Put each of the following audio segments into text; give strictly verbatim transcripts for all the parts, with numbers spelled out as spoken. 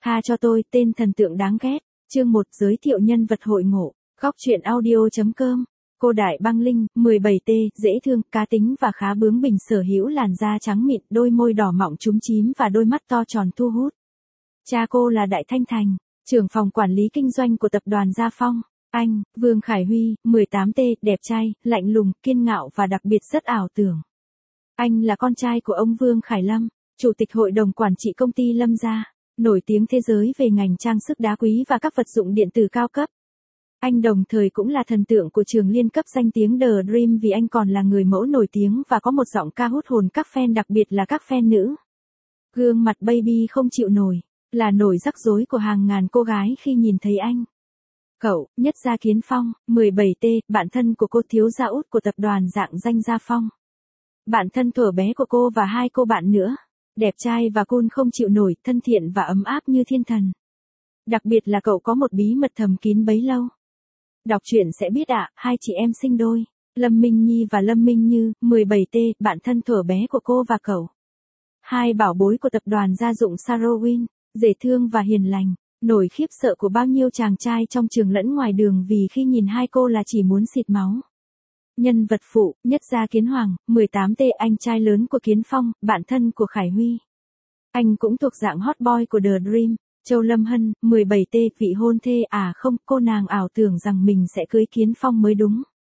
Tha cho tôi, tên thần tượng đáng ghét. Chương một giới thiệu nhân vật hội ngộ. Góc truyện audio.com. Cô Đại Băng Linh, mười bảy T, dễ thương, cá tính và khá bướng bỉnh, sở hữu làn da trắng mịn, đôi môi đỏ mọng chúm chím và đôi mắt to tròn thu hút. Cha cô là Đại Thanh Thành, trưởng phòng quản lý kinh doanh của tập đoàn Gia Phong. Anh, Vương Khải Huy, mười tám T, đẹp trai, lạnh lùng, kiên ngạo và đặc biệt rất ảo tưởng. Anh là con trai của ông Vương Khải Lâm, chủ tịch hội đồng quản trị công ty Lâm Gia, nổi tiếng thế giới về ngành trang sức đá quý và các vật dụng điện tử cao cấp. Anh đồng thời cũng là thần tượng của trường liên cấp danh tiếng The Dream vì anh còn là người mẫu nổi tiếng và có một giọng ca hút hồn các fan, đặc biệt là các fan nữ. Gương mặt baby không chịu nổi, là nổi rắc rối của hàng ngàn cô gái khi nhìn thấy anh. Cậu, Nhất Gia Kiến Phong, mười bảy T, bạn thân của cô, thiếu gia út của tập đoàn dạng danh Gia Phong. Bạn thân thuở bé của cô và hai cô bạn nữa. Đẹp trai và cool không chịu nổi, thân thiện và ấm áp như thiên thần. Đặc biệt là cậu có một bí mật thầm kín bấy lâu. Đọc truyện sẽ biết ạ, à, hai chị em sinh đôi, Lâm Minh Nhi và Lâm Minh Như, mười bảy T, bạn thân thuở bé của cô và cậu. Hai bảo bối của tập đoàn gia dụng Sarowin, dễ thương và hiền lành, nổi khiếp sợ của bao nhiêu chàng trai trong trường lẫn ngoài đường vì khi nhìn hai cô là chỉ muốn xịt máu. Nhân vật phụ, Nhất Gia Kiến Hoàng, mười tám T, anh trai lớn của Kiến Phong, bạn thân của Khải Huy. Anh cũng thuộc dạng hot boy của The Dream. Châu Lâm Hân, mười bảy T, vị hôn thê à không, cô nàng ảo tưởng rằng mình sẽ cưới Kiến Phong mới đúng.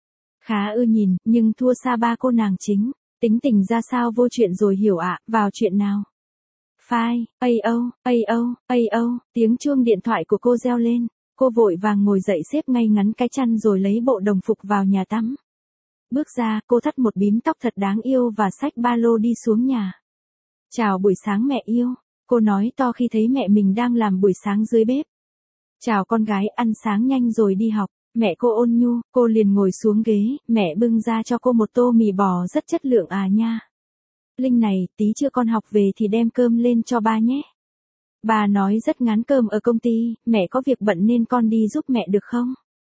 Khá ưa nhìn, nhưng thua xa ba cô nàng chính. Tính tình ra sao vô chuyện rồi hiểu ạ, à, vào chuyện nào. Phai, ao, ao, ao, tiếng chuông điện thoại của cô reo lên. Cô vội vàng ngồi dậy xếp ngay ngắn cái chăn rồi lấy bộ đồng phục vào nhà tắm. Bước ra, cô thắt một bím tóc thật đáng yêu và xách ba lô đi xuống nhà. Chào buổi sáng mẹ yêu, cô nói to khi thấy mẹ mình đang làm buổi sáng dưới bếp. Chào con gái, ăn sáng nhanh rồi đi học. Mẹ cô ôn nhu, cô liền ngồi xuống ghế, mẹ bưng ra cho cô một tô mì bò rất chất lượng à nha. Linh này, tí chưa con học về thì đem cơm lên cho ba nhé. Bà nói rất ngán cơm ở công ty, mẹ có việc bận nên con đi giúp mẹ được không?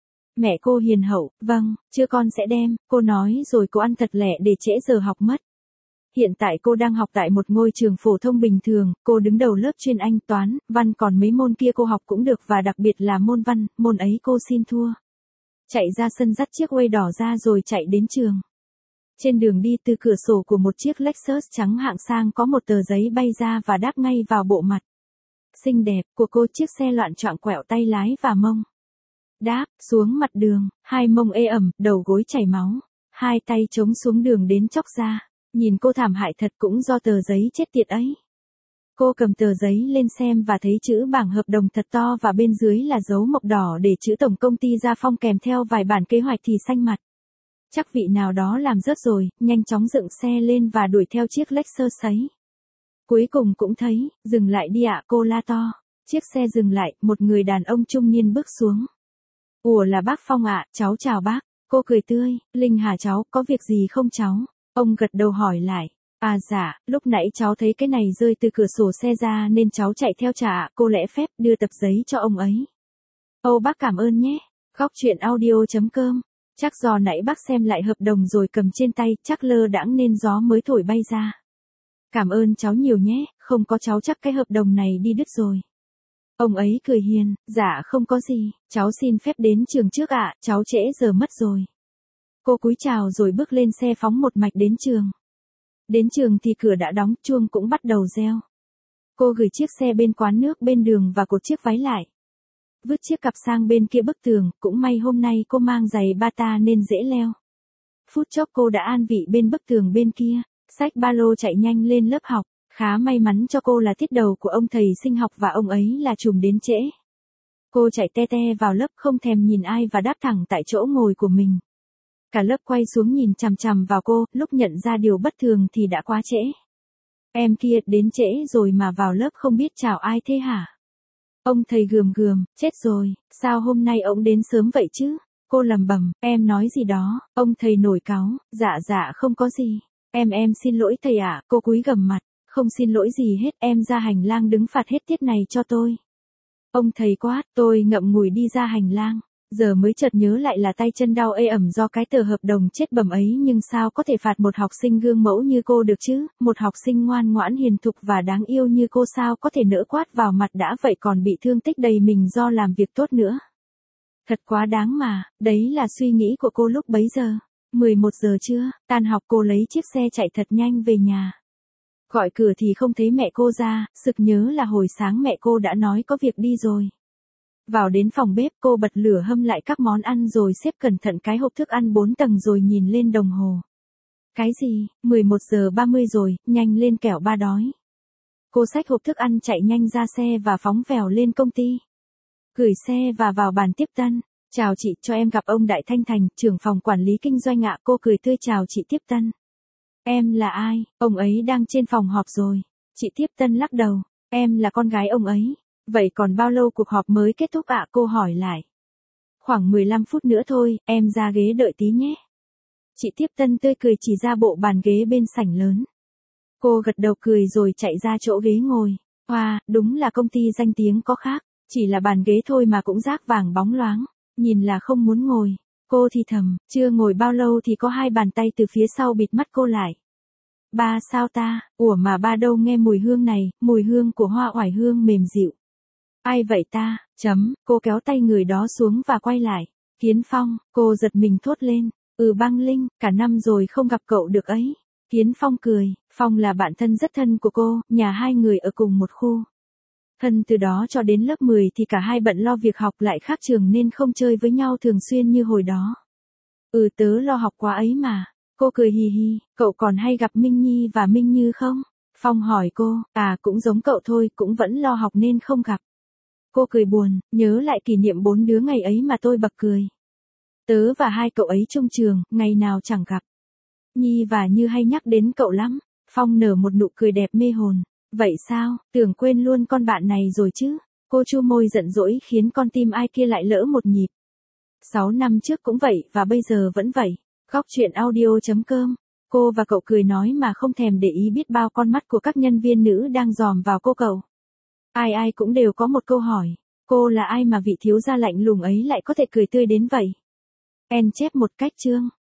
Mẹ cô hiền hậu, vâng, chưa con sẽ đem, cô nói rồi cô ăn thật lẹ để trễ giờ học mất. Hiện tại cô đang học tại một ngôi trường phổ thông bình thường, cô đứng đầu lớp chuyên Anh, toán, văn, còn mấy môn kia cô học cũng được và đặc biệt là môn văn, môn ấy cô xin thua. Chạy ra sân dắt chiếc quay đỏ ra rồi chạy đến trường. Trên đường đi, từ cửa sổ của một chiếc Lexus trắng hạng sang có một tờ giấy bay ra và đáp ngay vào bộ mặt xinh đẹp của cô. Chiếc xe loạn choạng quẹo tay lái và mông đáp xuống mặt đường, hai mông ê ẩm, đầu gối chảy máu, hai tay chống xuống đường đến chóc ra. Nhìn cô thảm hại thật cũng do tờ giấy chết tiệt ấy. Cô cầm tờ giấy lên xem và thấy chữ bảng hợp đồng thật to và bên dưới là dấu mộc đỏ để chữ tổng công ty Gia Phong kèm theo vài bản kế hoạch thì xanh mặt. Chắc vị nào đó làm rớt rồi, nhanh chóng dựng xe lên và đuổi theo chiếc Lexus ấy. Cuối cùng cũng thấy, dừng lại đi ạ, cô la to. Chiếc xe dừng lại, một người đàn ông trung niên bước xuống. Ủa là bác Phong ạ, cháu chào bác. Cô cười tươi, Linh hả cháu, có việc gì không cháu? Ông gật đầu hỏi lại. À dạ, lúc nãy cháu thấy cái này rơi từ cửa sổ xe ra nên cháu chạy theo trả, cô lễ phép đưa tập giấy cho ông ấy. Âu bác cảm ơn nhé. Góc truyện audio.com. Chắc do nãy bác xem lại hợp đồng rồi cầm trên tay, chắc lơ đãng nên gió mới thổi bay ra. Cảm ơn cháu nhiều nhé, không có cháu chắc cái hợp đồng này đi đứt rồi. Ông ấy cười hiền, dạ không có gì, cháu xin phép đến trường trước ạ, cháu trễ giờ mất rồi. Cô cúi chào rồi bước lên xe phóng một mạch đến trường. Đến trường thì cửa đã đóng, chuông cũng bắt đầu reo. Cô gửi chiếc xe bên quán nước bên đường và cột chiếc váy lại. Vứt chiếc cặp sang bên kia bức tường, cũng may hôm nay cô mang giày bata nên dễ leo. Phút chốc cô đã an vị bên bức tường bên kia, xách ba lô chạy nhanh lên lớp học. Khá may mắn cho cô là tiết đầu của ông thầy sinh học và ông ấy là trùm đến trễ. Cô chạy te te vào lớp không thèm nhìn ai và đáp thẳng tại chỗ ngồi của mình. Cả lớp quay xuống nhìn chằm chằm vào cô, lúc nhận ra điều bất thường thì đã quá trễ. Em kia đến trễ rồi mà vào lớp không biết chào ai thế hả? Ông thầy gườm gườm, chết rồi, sao hôm nay ông đến sớm vậy chứ? Cô lầm bầm, em nói gì đó, ông thầy nổi cáu, dạ dạ không có gì. Em em xin lỗi thầy ạ, cô cúi gằm mặt, không xin lỗi gì hết, em ra hành lang đứng phạt hết tiết này cho tôi. Ông thầy quát, tôi ngậm ngùi đi ra hành lang. Giờ mới chợt nhớ lại là tay chân đau ê ẩm do cái tờ hợp đồng chết bầm ấy, nhưng sao có thể phạt một học sinh gương mẫu như cô được chứ, một học sinh ngoan ngoãn hiền thục và đáng yêu như cô sao có thể nỡ quát vào mặt đã vậy còn bị thương tích đầy mình do làm việc tốt nữa. Thật quá đáng mà, đấy là suy nghĩ của cô lúc bấy giờ. mười một giờ trưa, tan học cô lấy chiếc xe chạy thật nhanh về nhà. Gọi cửa thì không thấy mẹ cô ra, sực nhớ là hồi sáng mẹ cô đã nói có việc đi rồi. Vào đến phòng bếp cô bật lửa hâm lại các món ăn rồi xếp cẩn thận cái hộp thức ăn bốn tầng rồi nhìn lên đồng hồ. Cái gì, mười một giờ ba mươi rồi, nhanh lên kẻo ba đói. Cô xách hộp thức ăn chạy nhanh ra xe và phóng vèo lên công ty. Gửi xe và vào bàn tiếp tân. Chào chị, cho em gặp ông Đại Thanh Thành, trưởng phòng quản lý kinh doanh ạ. Cô cười tươi chào chị tiếp tân. Em là ai, ông ấy đang trên phòng họp rồi. Chị tiếp tân lắc đầu, em là con gái ông ấy. Vậy còn bao lâu cuộc họp mới kết thúc ạ? Cô hỏi lại. Khoảng mười lăm phút nữa thôi, em ra ghế đợi tí nhé. Chị tiếp tân tươi cười chỉ ra bộ bàn ghế bên sảnh lớn. Cô gật đầu cười rồi chạy ra chỗ ghế ngồi. Wow, đúng là công ty danh tiếng có khác, chỉ là bàn ghế thôi mà cũng rác vàng bóng loáng, nhìn là không muốn ngồi. Cô thì thầm, chưa ngồi bao lâu thì có hai bàn tay từ phía sau bịt mắt cô lại. Ba sao ta, ủa mà ba đâu nghe mùi hương này, mùi hương của hoa oải hương mềm dịu. Ai vậy ta, chấm, cô kéo tay người đó xuống và quay lại. Kiến Phong, cô giật mình thốt lên, ừ Băng Linh, cả năm rồi không gặp cậu được ấy. Kiến Phong cười, Phong là bạn thân rất thân của cô, nhà hai người ở cùng một khu. Thân từ đó cho đến lớp mười thì cả hai bận lo việc học lại khác trường nên không chơi với nhau thường xuyên như hồi đó. Ừ tớ lo học quá ấy mà. Cô cười hì hì, cậu còn hay gặp Minh Nhi và Minh Như không? Phong hỏi cô, à cũng giống cậu thôi, cũng vẫn lo học nên không gặp. Cô cười buồn, nhớ lại kỷ niệm bốn đứa ngày ấy mà tôi bật cười. Tớ và hai cậu ấy chung trường, ngày nào chẳng gặp. Nhi và Như hay nhắc đến cậu lắm. Phong nở một nụ cười đẹp mê hồn. Vậy sao, tưởng quên luôn con bạn này rồi chứ? Cô chu môi giận dỗi khiến con tim ai kia lại lỡ một nhịp. Sáu năm trước cũng vậy và bây giờ vẫn vậy. Góc chuyện audio chấm com. Cô và cậu cười nói mà không thèm để ý biết bao con mắt của các nhân viên nữ đang dòm vào cô cậu. Ai ai cũng đều có một câu hỏi. Cô là ai mà vị thiếu gia lạnh lùng ấy lại có thể cười tươi đến vậy? En chép một cách chương.